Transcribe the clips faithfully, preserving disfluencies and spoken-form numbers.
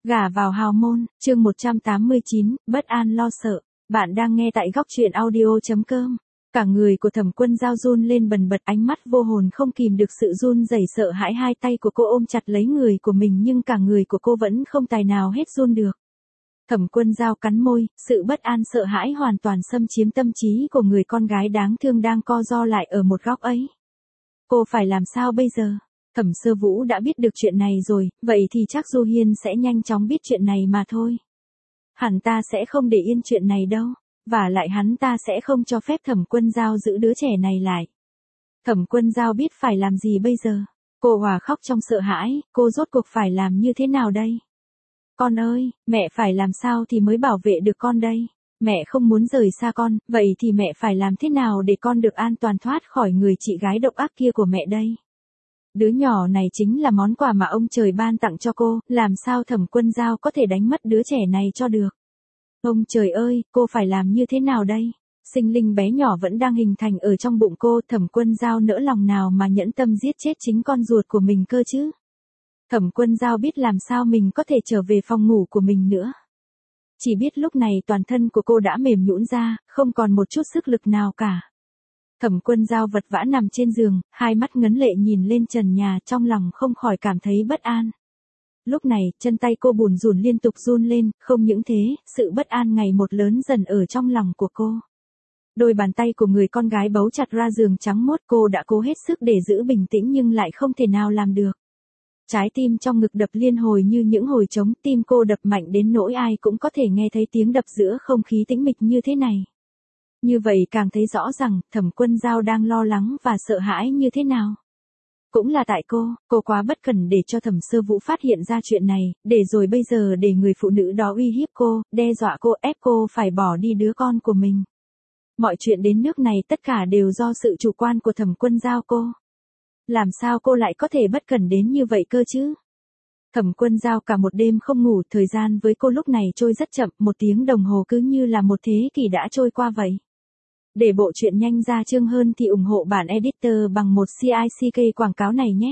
Gả vào hào môn, chương một trăm tám mươi chín, bất an lo sợ. Bạn đang nghe tại góc truyện audio chấm com. Cả người của Thẩm Quân Dao run lên bần bật, ánh mắt vô hồn không kìm được sự run rẩy sợ hãi, hai tay của cô ôm chặt lấy người của mình nhưng cả người của cô vẫn không tài nào hết run được. Thẩm Quân Dao cắn môi, sự bất an sợ hãi hoàn toàn xâm chiếm tâm trí của người con gái đáng thương đang co ro lại ở một góc ấy. Cô phải làm sao bây giờ? Thẩm Sơ Vũ đã biết được chuyện này rồi, vậy thì chắc Du Hiên sẽ nhanh chóng biết chuyện này mà thôi. Hắn ta sẽ không để yên chuyện này đâu, và lại hắn ta sẽ không cho phép Thẩm Quân Dao giữ đứa trẻ này lại. Thẩm Quân Dao biết phải làm gì bây giờ. Cô hòa khóc trong sợ hãi, cô rốt cuộc phải làm như thế nào đây? Con ơi, mẹ phải làm sao thì mới bảo vệ được con đây? Mẹ không muốn rời xa con, vậy thì mẹ phải làm thế nào để con được an toàn thoát khỏi người chị gái độc ác kia của mẹ đây? Đứa nhỏ này chính là món quà mà ông trời ban tặng cho cô, làm sao Thẩm Quân Dao có thể đánh mất đứa trẻ này cho được? Ông trời ơi, cô phải làm như thế nào đây? Sinh linh bé nhỏ vẫn đang hình thành ở trong bụng cô, Thẩm Quân Dao nỡ lòng nào mà nhẫn tâm giết chết chính con ruột của mình cơ chứ? Thẩm Quân Dao biết làm sao mình có thể trở về phòng ngủ của mình nữa. Chỉ biết lúc này toàn thân của cô đã mềm nhũn ra, không còn một chút sức lực nào cả. Thẩm Quân Dao vật vã nằm trên giường, hai mắt ngấn lệ nhìn lên trần nhà, trong lòng không khỏi cảm thấy bất an. Lúc này, chân tay cô bủn rủn liên tục run lên, không những thế, sự bất an ngày một lớn dần ở trong lòng của cô. Đôi bàn tay của người con gái bấu chặt ra giường trắng muốt, cô đã cố hết sức để giữ bình tĩnh nhưng lại không thể nào làm được. Trái tim trong ngực đập liên hồi như những hồi trống, tim cô đập mạnh đến nỗi ai cũng có thể nghe thấy tiếng đập giữa không khí tĩnh mịch như thế này. Như vậy càng thấy rõ rằng, Thẩm Quân Dao đang lo lắng và sợ hãi như thế nào. Cũng là tại cô, cô quá bất cẩn để cho Thẩm Sơ Vũ phát hiện ra chuyện này, để rồi bây giờ để người phụ nữ đó uy hiếp cô, đe dọa cô, ép cô phải bỏ đi đứa con của mình. Mọi chuyện đến nước này tất cả đều do sự chủ quan của Thẩm Quân Dao cô. Làm sao cô lại có thể bất cẩn đến như vậy cơ chứ? Thẩm Quân Dao cả một đêm không ngủ, thời gian với cô lúc này trôi rất chậm, một tiếng đồng hồ cứ như là một thế kỷ đã trôi qua vậy. Để bộ truyện nhanh ra chương hơn thì ủng hộ bản editor bằng một xê i xê ca quảng cáo này nhé.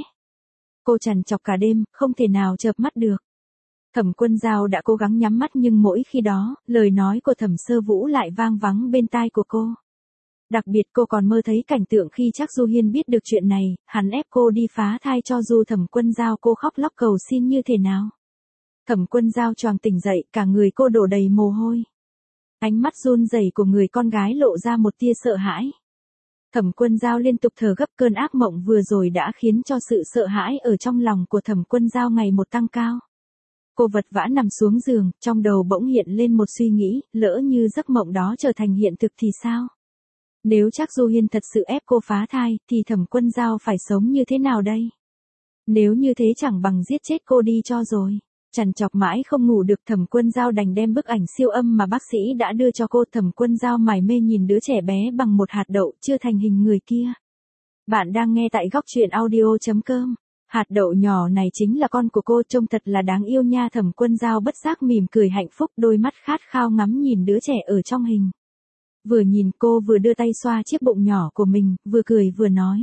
Cô trằn trọc cả đêm, không thể nào chợp mắt được. Thẩm Quân Dao đã cố gắng nhắm mắt nhưng mỗi khi đó, lời nói của Thẩm Sơ Vũ lại vang vắng bên tai của cô. Đặc biệt cô còn mơ thấy cảnh tượng khi chắc Du Hiên biết được chuyện này, hắn ép cô đi phá thai cho dù Thẩm Quân Dao cô khóc lóc cầu xin như thế nào. Thẩm Quân Dao choàng tỉnh dậy, cả người cô đổ đầy mồ hôi. Ánh mắt run rẩy của người con gái lộ ra một tia sợ hãi. Thẩm Quân Dao liên tục thở gấp, cơn ác mộng vừa rồi đã khiến cho sự sợ hãi ở trong lòng của Thẩm Quân Dao ngày một tăng cao. Cô vật vã nằm xuống giường, trong đầu bỗng hiện lên một suy nghĩ, lỡ như giấc mộng đó trở thành hiện thực thì sao? Nếu chắc Du Hiên thật sự ép cô phá thai, thì Thẩm Quân Dao phải sống như thế nào đây? Nếu như thế chẳng bằng giết chết cô đi cho rồi. Trằn trọc mãi không ngủ được, Thẩm Quân Dao đành đem bức ảnh siêu âm mà bác sĩ đã đưa cho cô. Thẩm Quân Dao mải mê nhìn đứa trẻ bé bằng một hạt đậu chưa thành hình người kia. Bạn đang nghe tại góc truyện audio chấm com. Hạt đậu nhỏ này chính là con của cô, trông thật là đáng yêu nha. Thẩm Quân Dao bất giác mỉm cười hạnh phúc, đôi mắt khát khao ngắm nhìn đứa trẻ ở trong hình. Vừa nhìn cô vừa đưa tay xoa chiếc bụng nhỏ của mình, vừa cười vừa nói.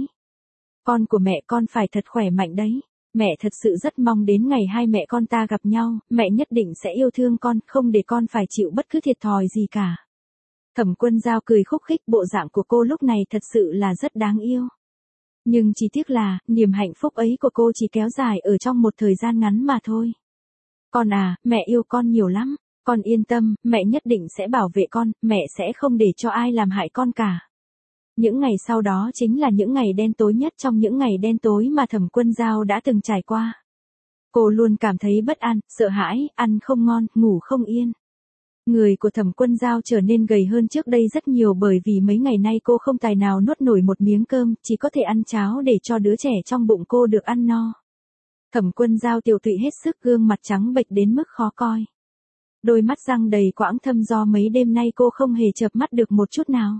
Con của mẹ con phải thật khỏe mạnh đấy. Mẹ thật sự rất mong đến ngày hai mẹ con ta gặp nhau, mẹ nhất định sẽ yêu thương con, không để con phải chịu bất cứ thiệt thòi gì cả. Thẩm Quân Dao cười khúc khích, bộ dạng của cô lúc này thật sự là rất đáng yêu. Nhưng chỉ tiếc là, niềm hạnh phúc ấy của cô chỉ kéo dài ở trong một thời gian ngắn mà thôi. Con à, mẹ yêu con nhiều lắm. Con yên tâm, mẹ nhất định sẽ bảo vệ con, mẹ sẽ không để cho ai làm hại con cả. Những ngày sau đó chính là những ngày đen tối nhất trong những ngày đen tối mà Thẩm Quân Dao đã từng trải qua. Cô luôn cảm thấy bất an, sợ hãi, ăn không ngon, ngủ không yên. Người của Thẩm Quân Dao trở nên gầy hơn trước đây rất nhiều bởi vì mấy ngày nay cô không tài nào nuốt nổi một miếng cơm, chỉ có thể ăn cháo để cho đứa trẻ trong bụng cô được ăn no. Thẩm Quân Dao tiều tụy hết sức, gương mặt trắng bệch đến mức khó coi. Đôi mắt răng đầy quãng thâm do mấy đêm nay cô không hề chợp mắt được một chút nào.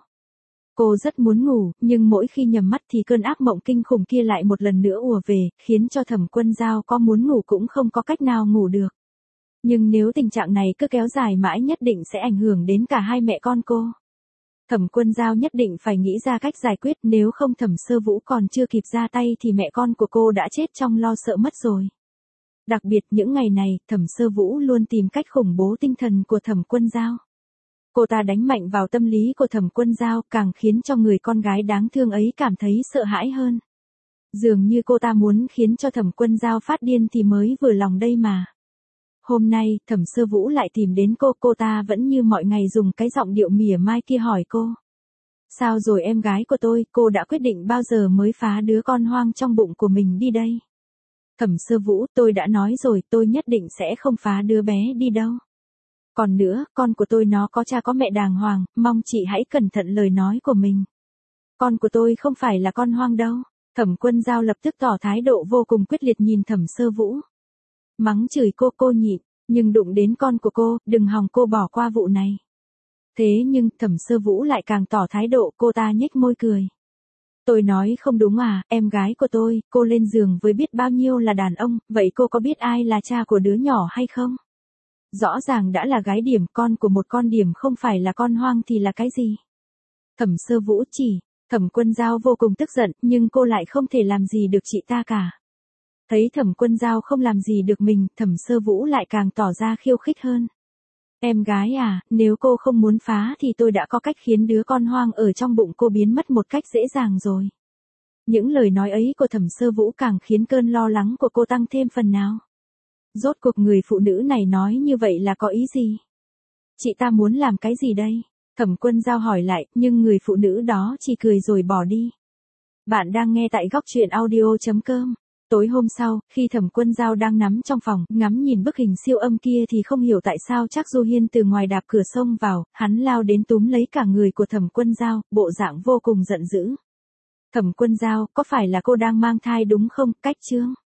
Cô rất muốn ngủ, nhưng mỗi khi nhắm mắt thì cơn ác mộng kinh khủng kia lại một lần nữa ùa về, khiến cho Thẩm Quân Dao có muốn ngủ cũng không có cách nào ngủ được. Nhưng nếu tình trạng này cứ kéo dài mãi nhất định sẽ ảnh hưởng đến cả hai mẹ con cô. Thẩm Quân Dao nhất định phải nghĩ ra cách giải quyết, nếu không Thẩm Sơ Vũ còn chưa kịp ra tay thì mẹ con của cô đã chết trong lo sợ mất rồi. Đặc biệt những ngày này, Thẩm Sơ Vũ luôn tìm cách khủng bố tinh thần của Thẩm Quân Giao. Cô ta đánh mạnh vào tâm lý của Thẩm Quân Giao, càng khiến cho người con gái đáng thương ấy cảm thấy sợ hãi hơn. Dường như cô ta muốn khiến cho Thẩm Quân Giao phát điên thì mới vừa lòng đây mà. Hôm nay, Thẩm Sơ Vũ lại tìm đến cô, cô ta vẫn như mọi ngày dùng cái giọng điệu mỉa mai kia hỏi cô. Sao rồi em gái của tôi, cô đã quyết định bao giờ mới phá đứa con hoang trong bụng của mình đi đây? Thẩm Sơ Vũ, tôi đã nói rồi, tôi nhất định sẽ không phá đứa bé đi đâu. Còn nữa, con của tôi nó có cha có mẹ đàng hoàng, mong chị hãy cẩn thận lời nói của mình. Con của tôi không phải là con hoang đâu. Thẩm Quân Giao lập tức tỏ thái độ vô cùng quyết liệt nhìn Thẩm Sơ Vũ. Mắng chửi cô cô nhịn, nhưng đụng đến con của cô, đừng hòng cô bỏ qua vụ này. Thế nhưng, Thẩm Sơ Vũ lại càng tỏ thái độ, cô ta nhếch môi cười. Tôi nói không đúng à, em gái của tôi, cô lên giường với biết bao nhiêu là đàn ông, vậy cô có biết ai là cha của đứa nhỏ hay không? Rõ ràng đã là gái điểm, con của một con điểm không phải là con hoang thì là cái gì? Thẩm Sơ Vũ chỉ, Thẩm Quân Giao vô cùng tức giận, nhưng cô lại không thể làm gì được chị ta cả. Thấy Thẩm Quân Giao không làm gì được mình, Thẩm Sơ Vũ lại càng tỏ ra khiêu khích hơn. Em gái à, nếu cô không muốn phá thì tôi đã có cách khiến đứa con hoang ở trong bụng cô biến mất một cách dễ dàng rồi. Những lời nói ấy của Thẩm Sơ Vũ càng khiến cơn lo lắng của cô tăng thêm phần nào. Rốt cuộc người phụ nữ này nói như vậy là có ý gì? Chị ta muốn làm cái gì đây? Thẩm Quân Giao hỏi lại, nhưng người phụ nữ đó chỉ cười rồi bỏ đi. Bạn đang nghe tại góc truyện audio chấm com. Tối hôm sau, khi Thẩm Quân Giao đang nắm trong phòng, ngắm nhìn bức hình siêu âm kia thì không hiểu tại sao Trác Du Hiên từ ngoài đạp cửa xông vào, hắn lao đến túm lấy cả người của Thẩm Quân Giao, bộ dạng vô cùng giận dữ. Thẩm Quân Giao, có phải là cô đang mang thai đúng không? Cách chương.